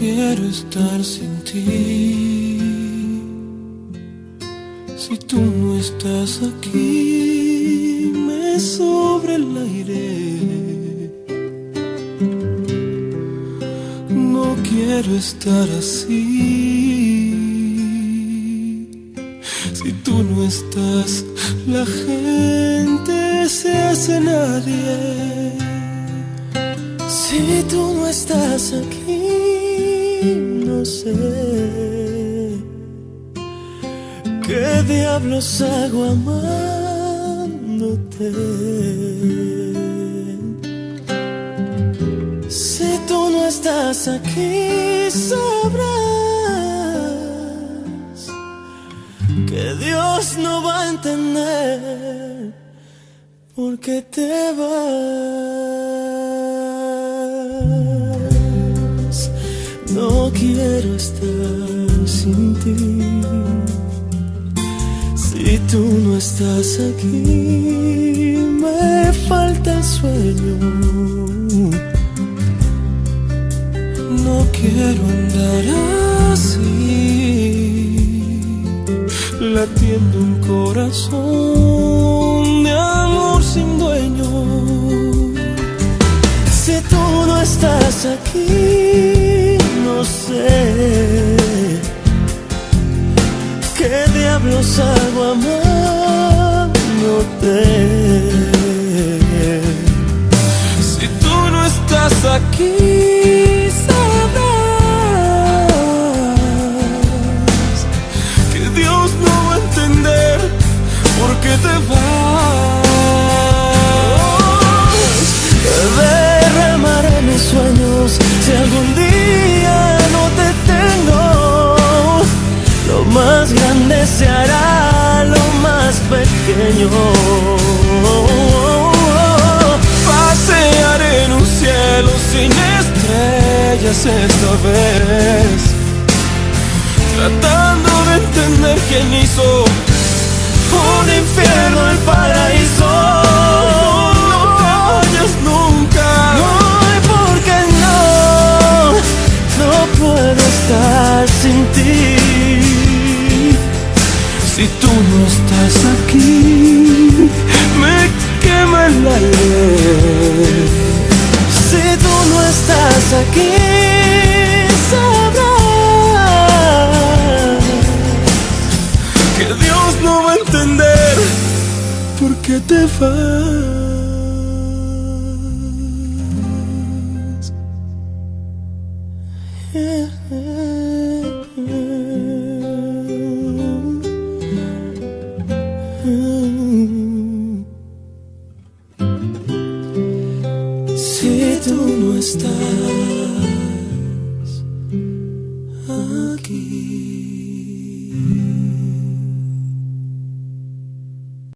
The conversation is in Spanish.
quiero estar sin ti. Si tú no estás aquí, me sobra el aire. No quiero estar así. Si tú no estás, la gente se hace nadie. Si tú no estás aquí, no sé qué diablos hago amándote. Si tú no estás aquí, sabrás que Dios no va a entender por qué te vas. No quiero estar sin ti. Si tú no estás aquí, me falta el sueño. No quiero andar así, latiendo un corazón de amor sin dueño. Si tú no estás aquí, no sé qué diablos hago amándote. Si tú no estás aquí, sabrás que Dios no va a entender por qué te vas. Derramaré mis sueños si algún día no te tengo. Lo más grande se hará lo más pequeño. Pasearé en un cielo sin estrellas esta vez, tratando de entender quién hizo un infierno el paraíso. No te vayas nunca. No, porque no puedo estar sin ti. Si tú no estás aquí, me quema el aire. Si tú no estás aquí, sabrás que Dios no va a entender por qué te vas. Si tú no estás aquí.